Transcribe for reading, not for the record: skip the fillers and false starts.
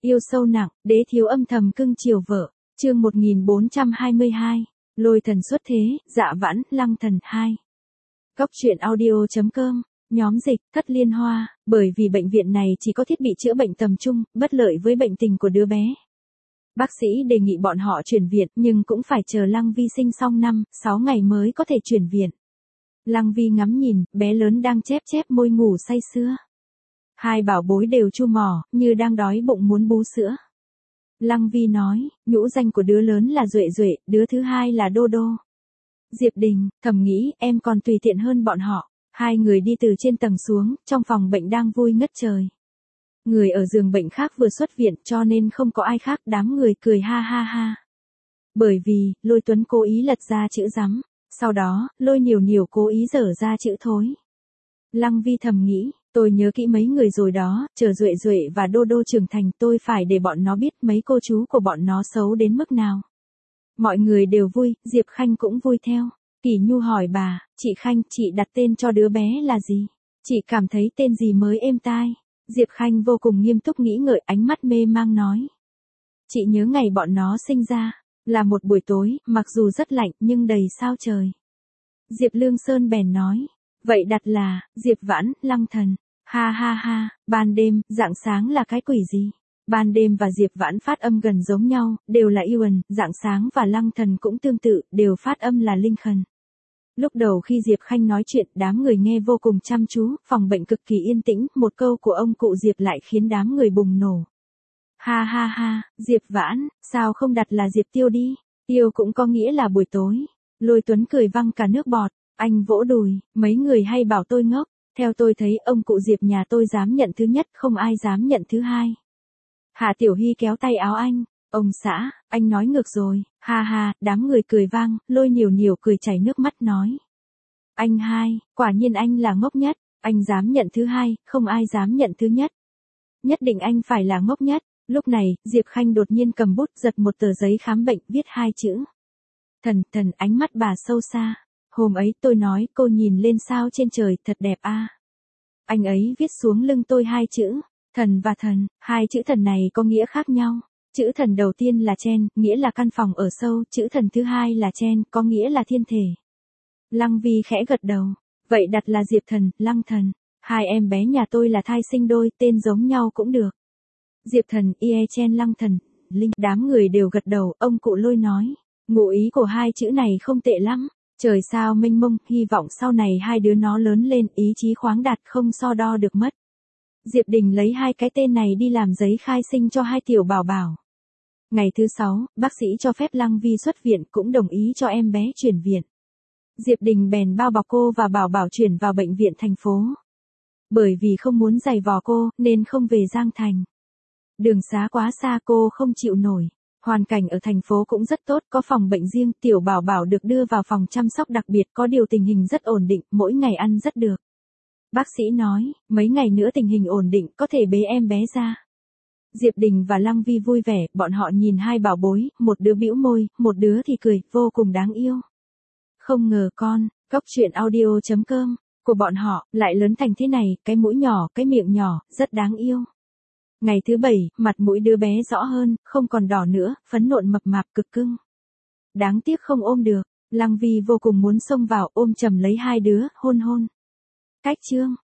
Yêu sâu nặng, đế thiếu âm thầm cưng chiều vợ. Chương 1422. Lôi thần xuất thế, Dạ Vãn, Lăng Thần 2. Cốc truyện audio.com. Nhóm dịch, Thất Liên Hoa. Bởi vì bệnh viện này chỉ có thiết bị chữa bệnh tầm trung, bất lợi với bệnh tình của đứa bé. Bác sĩ đề nghị bọn họ chuyển viện, nhưng cũng phải chờ Lăng Vi sinh xong 5-6 ngày mới có thể chuyển viện. Lăng Vi ngắm nhìn, bé lớn đang chép môi ngủ say sưa. Hai bảo bối đều chu mỏ, như đang đói bụng muốn bú sữa. Lăng Vi nói, nhũ danh của đứa lớn là Duệ Duệ, đứa thứ hai là Đô Đô. Diệp Đình, thầm nghĩ, em còn tùy tiện hơn bọn họ. Hai người đi từ trên tầng xuống, trong phòng bệnh đang vui ngất trời. Người ở giường bệnh khác vừa xuất viện cho nên không có ai khác, đám người cười ha ha ha. Bởi vì, Lôi Tuấn cố ý lật ra chữ rắm, sau đó, Lôi Nhiều cố ý dở ra chữ thối. Lăng Vi thầm nghĩ, tôi nhớ kỹ mấy người rồi đó, chờ Duệ và Đô Đô trưởng thành tôi phải để bọn nó biết mấy cô chú của bọn nó xấu đến mức nào. Mọi người đều vui, Diệp Khanh cũng vui theo. Kỳ Nhu hỏi bà, chị Khanh, chị đặt tên cho đứa bé là gì? Chị cảm thấy tên gì mới êm tai? Diệp Khanh vô cùng nghiêm túc nghĩ ngợi, ánh mắt mê mang nói. Chị nhớ ngày bọn nó sinh ra, là một buổi tối, mặc dù rất lạnh nhưng đầy sao trời. Diệp Lương Sơn bèn nói, vậy đặt là, Diệp Vãn, Lăng Thần. Ha ha ha, ban đêm, rạng sáng là cái quỷ gì? Ban đêm và Diệp Vãn phát âm gần giống nhau, đều là Yuan, rạng sáng và Lăng Thần cũng tương tự, đều phát âm là Linh Khần. Lúc đầu khi Diệp Khanh nói chuyện, đám người nghe vô cùng chăm chú, phòng bệnh cực kỳ yên tĩnh, một câu của ông cụ Diệp lại khiến đám người bùng nổ. Ha ha ha, Diệp Vãn, sao không đặt là Diệp Tiêu đi? Tiêu cũng có nghĩa là buổi tối. Lôi Tuấn cười văng cả nước bọt, anh vỗ đùi, mấy người hay bảo tôi ngốc. Theo tôi thấy ông cụ Diệp nhà tôi dám nhận thứ nhất, không ai dám nhận thứ hai. Hạ Tiểu Hy kéo tay áo anh, ông xã, anh nói ngược rồi, ha ha, đám người cười vang, Lôi Nhiều cười chảy nước mắt nói. Anh hai, quả nhiên anh là ngốc nhất, anh dám nhận thứ hai, không ai dám nhận thứ nhất. Nhất định anh phải là ngốc nhất. Lúc này, Diệp Khanh đột nhiên cầm bút giật một tờ giấy khám bệnh, viết hai chữ. Thần, ánh mắt bà sâu xa. Hôm ấy tôi nói, cô nhìn lên sao trên trời, thật đẹp a. Anh ấy viết xuống lưng tôi hai chữ, thần và thần, hai chữ thần này có nghĩa khác nhau. Chữ thần đầu tiên là Chen, nghĩa là căn phòng ở sâu, chữ thần thứ hai là Chen, có nghĩa là thiên thể. Lăng Vi khẽ gật đầu, vậy đặt là Diệp Thần, Lăng Thần. Hai em bé nhà tôi là thai sinh đôi, tên giống nhau cũng được. Diệp Thần, Chen Lăng Thần, Linh, đám người đều gật đầu, ông cụ Lôi nói. Ngụ ý của hai chữ này không tệ lắm. Trời sao mênh mông, hy vọng sau này hai đứa nó lớn lên, ý chí khoáng đạt không so đo được mất. Diệp Đình lấy hai cái tên này đi làm giấy khai sinh cho hai tiểu bảo bảo. Ngày thứ 6, bác sĩ cho phép Lăng Vi xuất viện, cũng đồng ý cho em bé chuyển viện. Diệp Đình bèn bao bọc cô và bảo bảo chuyển vào bệnh viện thành phố. Bởi vì không muốn giày vò cô, nên không về Giang Thành. Đường xá quá xa cô không chịu nổi. Hoàn cảnh ở thành phố cũng rất tốt, có phòng bệnh riêng, tiểu bảo bảo được đưa vào phòng chăm sóc đặc biệt, có điều tình hình rất ổn định, mỗi ngày ăn rất được. Bác sĩ nói, mấy ngày nữa tình hình ổn định, có thể bế em bé ra. Diệp Đình và Lăng Vi vui vẻ, bọn họ nhìn hai bảo bối, một đứa bĩu môi, một đứa thì cười, vô cùng đáng yêu. Không ngờ cốc truyện audio.com, của bọn họ, lại lớn thành thế này, cái mũi nhỏ, cái miệng nhỏ, rất đáng yêu. Ngày thứ 7, mặt mũi đứa bé rõ hơn, không còn đỏ nữa, phấn nộn mập mạp cực cưng. Đáng tiếc không ôm được, Lăng Vi vô cùng muốn xông vào ôm chầm lấy hai đứa, hôn. Cách chương.